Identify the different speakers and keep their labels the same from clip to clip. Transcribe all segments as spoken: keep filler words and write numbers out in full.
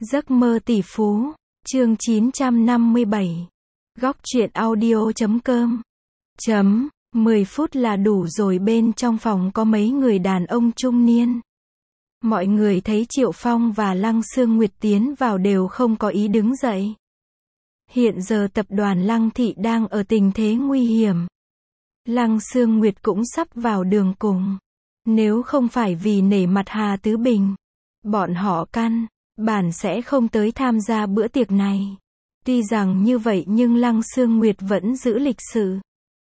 Speaker 1: Giấc mơ tỷ phú, chương chín trăm năm mươi bảy. Góc truyện audio chấm com. Chấm, mười phút là đủ rồi. Bên trong phòng có mấy người đàn ông trung niên. Mọi người thấy Triệu Phong và Lăng Sương Nguyệt tiến vào đều không có ý đứng dậy. Hiện giờ tập đoàn Lăng Thị đang ở tình thế nguy hiểm. Lăng Sương Nguyệt cũng sắp vào đường cùng. Nếu không phải vì nể mặt Hà Tứ Bình, bọn họ căn bản sẽ không tới tham gia bữa tiệc này. Tuy rằng như vậy nhưng Lăng Sương Nguyệt vẫn giữ lịch sự.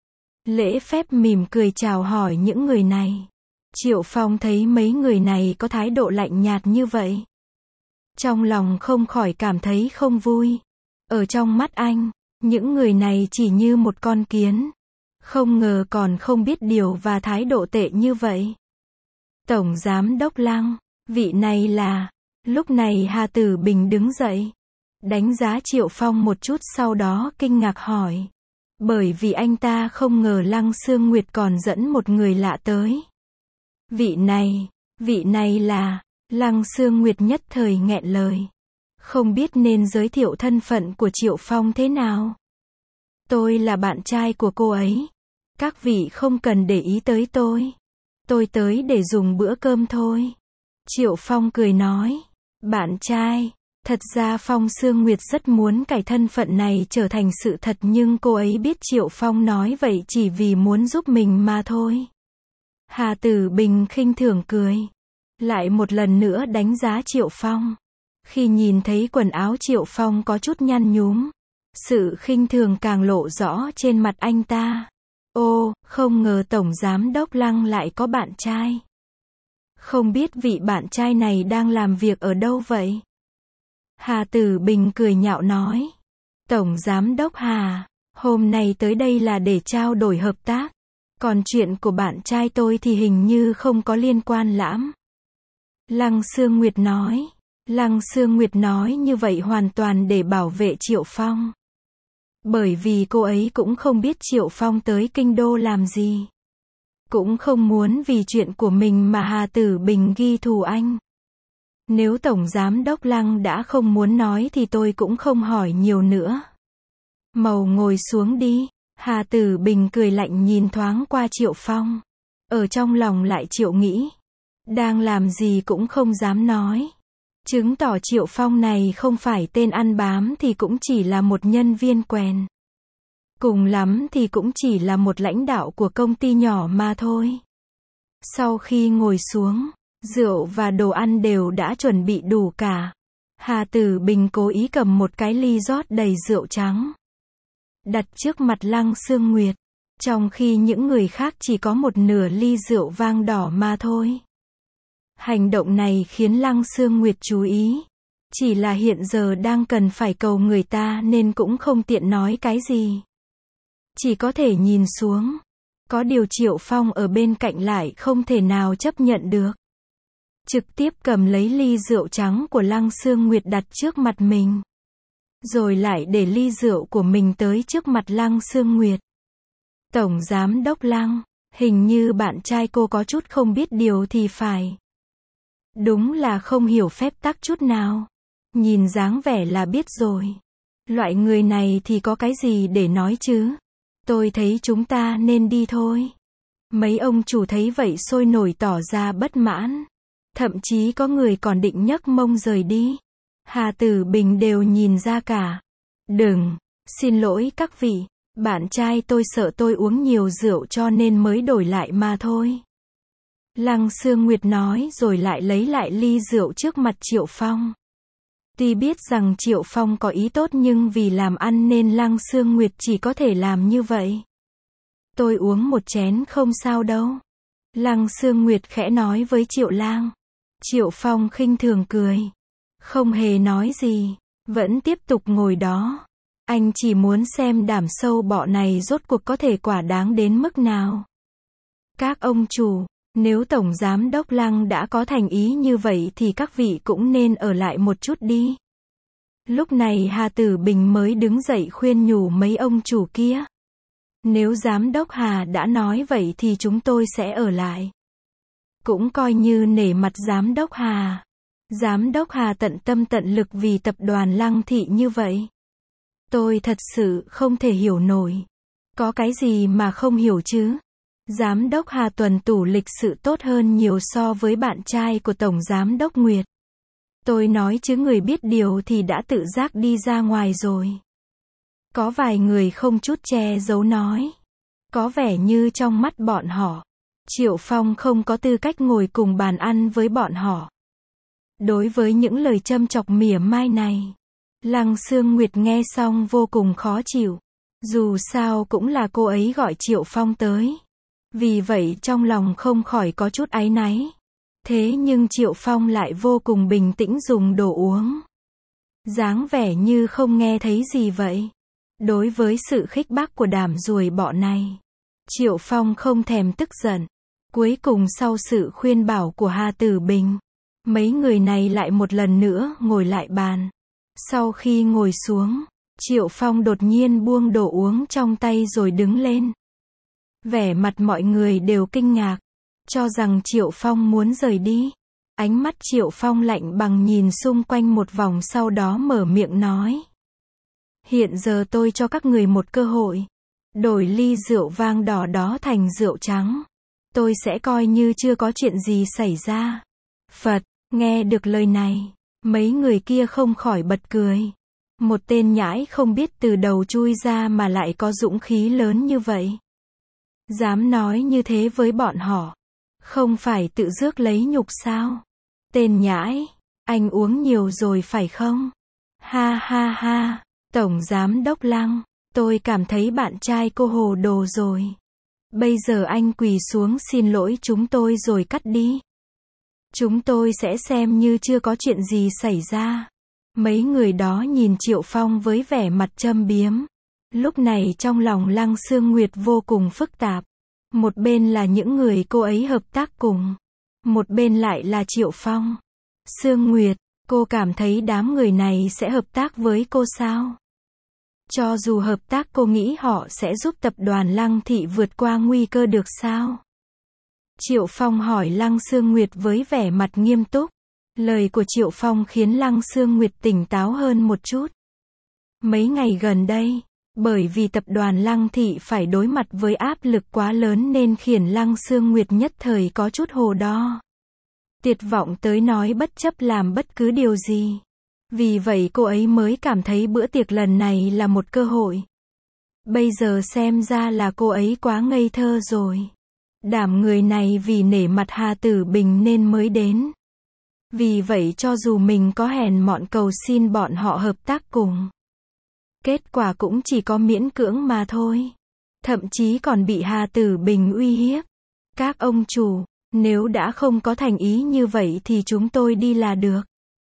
Speaker 1: Lễ phép mỉm cười chào hỏi những người này. Triệu Phong thấy mấy người này có thái độ lạnh nhạt như vậy, trong lòng không khỏi cảm thấy không vui. Ở trong mắt anh, những người này chỉ như một con kiến. Không ngờ còn không biết điều và thái độ tệ như vậy. Tổng Giám đốc Lăng, vị này là... Lúc này Hà Tử Bình đứng dậy, đánh giá Triệu Phong một chút sau đó kinh ngạc hỏi. Bởi vì anh ta không ngờ Lăng Sương Nguyệt còn dẫn một người lạ tới. Vị này, vị này là... Lăng Sương Nguyệt nhất thời nghẹn lời. Không biết nên giới thiệu thân phận của Triệu Phong thế nào. Tôi là bạn trai của cô ấy. Các vị không cần để ý tới tôi. Tôi tới để dùng bữa cơm thôi. Triệu Phong cười nói. Bạn trai. Thật ra Phong Sương Nguyệt rất muốn cải thân phận này trở thành sự thật nhưng cô ấy biết Triệu Phong nói vậy chỉ vì muốn giúp mình mà thôi. Hà Tử Bình khinh thường cười. Lại một lần nữa đánh giá Triệu Phong. Khi nhìn thấy quần áo Triệu Phong có chút nhăn nhúm, sự khinh thường càng lộ rõ trên mặt anh ta. Ô, không ngờ Tổng Giám đốc Lăng lại có bạn trai. Không biết vị bạn trai này đang làm việc ở đâu vậy? Hà Tử Bình cười nhạo nói. Tổng Giám đốc Hà, hôm nay tới đây là để trao đổi hợp tác. Còn chuyện của bạn trai tôi thì hình như không có liên quan lắm. Lăng Sương Nguyệt nói. Lăng Sương Nguyệt nói như vậy hoàn toàn để bảo vệ Triệu Phong. Bởi vì cô ấy cũng không biết Triệu Phong tới kinh đô làm gì. Cũng không muốn vì chuyện của mình mà Hà Tử Bình ghi thù anh. Nếu Tổng Giám đốc Lăng đã không muốn nói thì tôi cũng không hỏi nhiều nữa. Màu ngồi xuống đi. Hà Tử Bình cười lạnh nhìn thoáng qua Triệu Phong. Ở trong lòng lại Triệu nghĩ. Đang làm gì cũng không dám nói. Chứng tỏ Triệu Phong này không phải tên ăn bám thì cũng chỉ là một nhân viên quèn. Cùng lắm thì cũng chỉ là một lãnh đạo của công ty nhỏ mà thôi. Sau khi ngồi xuống, rượu và đồ ăn đều đã chuẩn bị đủ cả. Hà Tử Bình cố ý cầm một cái ly rót đầy rượu trắng, đặt trước mặt Lăng Sương Nguyệt, trong khi những người khác chỉ có một nửa ly rượu vang đỏ mà thôi. Hành động này khiến Lăng Sương Nguyệt chú ý. Chỉ là hiện giờ đang cần phải cầu người ta nên cũng không tiện nói cái gì. Chỉ có thể nhìn xuống. Có điều Triệu Phong ở bên cạnh lại không thể nào chấp nhận được. Trực tiếp cầm lấy ly rượu trắng của Lăng Sương Nguyệt đặt trước mặt mình. Rồi lại để ly rượu của mình tới trước mặt Lăng Sương Nguyệt. Tổng Giám đốc Lăng, hình như bạn trai cô có chút không biết điều thì phải. Đúng là không hiểu phép tắc chút nào. Nhìn dáng vẻ là biết rồi. Loại người này thì có cái gì để nói chứ. Tôi thấy chúng ta nên đi thôi. Mấy ông chủ thấy vậy sôi nổi tỏ ra bất mãn. Thậm chí có người còn định nhấc mông rời đi. Hà Tử Bình đều nhìn ra cả. Đừng, xin lỗi các vị. Bạn trai tôi sợ tôi uống nhiều rượu cho nên mới đổi lại mà thôi. Lăng Sương Nguyệt nói rồi lại lấy lại ly rượu trước mặt Triệu Phong. Tuy biết rằng Triệu Phong có ý tốt nhưng vì làm ăn nên Lăng Sương Nguyệt chỉ có thể làm như vậy. Tôi uống một chén không sao đâu. Lăng Sương Nguyệt khẽ nói với Triệu Lang. Triệu Phong khinh thường cười. Không hề nói gì. Vẫn tiếp tục ngồi đó. Anh chỉ muốn xem đảm sâu bọ này rốt cuộc có thể quả đáng đến mức nào. Các ông chủ. Nếu Tổng Giám đốc Lăng đã có thành ý như vậy thì các vị cũng nên ở lại một chút đi. Lúc này Hà Tử Bình mới đứng dậy khuyên nhủ mấy ông chủ kia. Nếu Giám đốc Hà đã nói vậy thì chúng tôi sẽ ở lại. Cũng coi như nể mặt Giám đốc Hà. Giám đốc Hà tận tâm tận lực vì tập đoàn Lăng Thị như vậy. Tôi thật sự không thể hiểu nổi. Có cái gì mà không hiểu chứ? Giám đốc Hà tuần tủ lịch sự tốt hơn nhiều so với bạn trai của Tổng Giám đốc Nguyệt. Tôi nói chứ người biết điều thì đã tự giác đi ra ngoài rồi. Có vài người không chút che giấu nói. Có vẻ như trong mắt bọn họ, Triệu Phong không có tư cách ngồi cùng bàn ăn với bọn họ. Đối với những lời châm chọc mỉa mai này, Lăng Sương Nguyệt nghe xong vô cùng khó chịu. Dù sao cũng là cô ấy gọi Triệu Phong tới. Vì vậy trong lòng không khỏi có chút áy náy. Thế nhưng Triệu Phong lại vô cùng bình tĩnh dùng đồ uống. Dáng vẻ như không nghe thấy gì vậy. Đối với sự khích bác của đám ruồi bọ này, Triệu Phong không thèm tức giận. Cuối cùng sau sự khuyên bảo của Hà Tử Bình, mấy người này lại một lần nữa ngồi lại bàn. Sau khi ngồi xuống, Triệu Phong đột nhiên buông đồ uống trong tay rồi đứng lên. Vẻ mặt mọi người đều kinh ngạc, cho rằng Triệu Phong muốn rời đi. Ánh mắt Triệu Phong lạnh bằng nhìn xung quanh một vòng sau đó mở miệng nói. Hiện giờ tôi cho các người một cơ hội. Đổi ly rượu vang đỏ đó thành rượu trắng. Tôi sẽ coi như chưa có chuyện gì xảy ra. Phật, nghe được lời này, mấy người kia không khỏi bật cười. Một tên nhãi không biết từ đầu chui ra mà lại có dũng khí lớn như vậy. Dám nói như thế với bọn họ. Không phải tự rước lấy nhục sao? Tên nhãi, anh uống nhiều rồi phải không? Ha ha ha, Tổng Giám đốc Lăng, tôi cảm thấy bạn trai cô hồ đồ rồi. Bây giờ anh quỳ xuống xin lỗi chúng tôi rồi cắt đi. Chúng tôi sẽ xem như chưa có chuyện gì xảy ra. Mấy người đó nhìn Triệu Phong với vẻ mặt châm biếm. Lúc này trong lòng Lăng Sương Nguyệt vô cùng phức tạp. Một bên là những người cô ấy hợp tác cùng. Một bên lại là Triệu Phong. Sương Nguyệt, cô cảm thấy đám người này sẽ hợp tác với cô sao? Cho dù hợp tác cô nghĩ họ sẽ giúp tập đoàn Lăng Thị vượt qua nguy cơ được sao? Triệu Phong hỏi Lăng Sương Nguyệt với vẻ mặt nghiêm túc. Lời của Triệu Phong khiến Lăng Sương Nguyệt tỉnh táo hơn một chút. Mấy ngày gần đây, bởi vì tập đoàn Lăng Thị phải đối mặt với áp lực quá lớn nên khiến Lăng Sương Nguyệt nhất thời có chút hồ đo. Tuyệt vọng tới nói bất chấp làm bất cứ điều gì. Vì vậy cô ấy mới cảm thấy bữa tiệc lần này là một cơ hội. Bây giờ xem ra là cô ấy quá ngây thơ rồi. Đảm người này vì nể mặt Hà Tử Bình nên mới đến. Vì vậy cho dù mình có hèn mọn cầu xin bọn họ hợp tác cùng, kết quả cũng chỉ có miễn cưỡng mà thôi. Thậm chí còn bị Hà Tử Bình uy hiếp. Các ông chủ, nếu đã không có thành ý như vậy thì chúng tôi đi là được.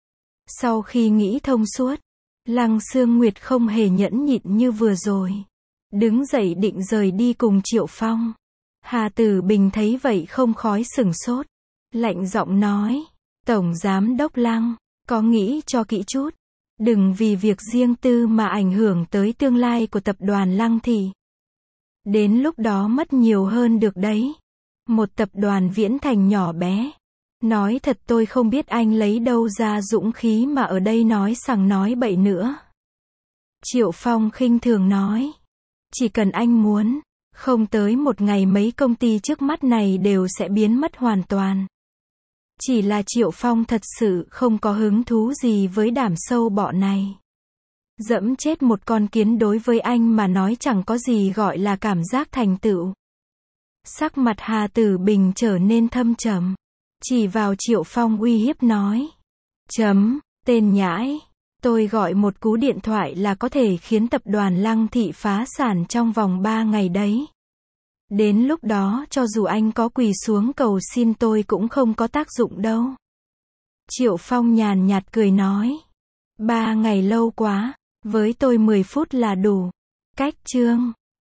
Speaker 1: Sau khi nghĩ thông suốt, Lăng Sương Nguyệt không hề nhẫn nhịn như vừa rồi. Đứng dậy định rời đi cùng Triệu Phong. Hà Tử Bình thấy vậy không khỏi sửng sốt. Lạnh giọng nói, Tổng Giám đốc Lăng, có nghĩ cho kỹ chút. Đừng vì việc riêng tư mà ảnh hưởng tới tương lai của tập đoàn Lăng Thị. Đến lúc đó mất nhiều hơn được đấy. Một tập đoàn viễn thành nhỏ bé. Nói thật tôi không biết anh lấy đâu ra dũng khí mà ở đây nói sằng nói bậy nữa. Triệu Phong khinh thường nói. Chỉ cần anh muốn, không tới một ngày mấy công ty trước mắt này đều sẽ biến mất hoàn toàn. Chỉ là Triệu Phong thật sự không có hứng thú gì với đám sâu bọ này. Dẫm chết một con kiến đối với anh mà nói chẳng có gì gọi là cảm giác thành tựu. Sắc mặt Hà Tử Bình trở nên thâm trầm. Chỉ vào Triệu Phong uy hiếp nói. Chấm, tên nhãi. Tôi gọi một cú điện thoại là có thể khiến tập đoàn Lăng Thị phá sản trong vòng ba ngày đấy. Đến lúc đó cho dù anh có quỳ xuống cầu xin tôi cũng không có tác dụng đâu. Triệu Phong nhàn nhạt cười nói. Ba ngày lâu quá, với tôi mười phút là đủ. Cách chương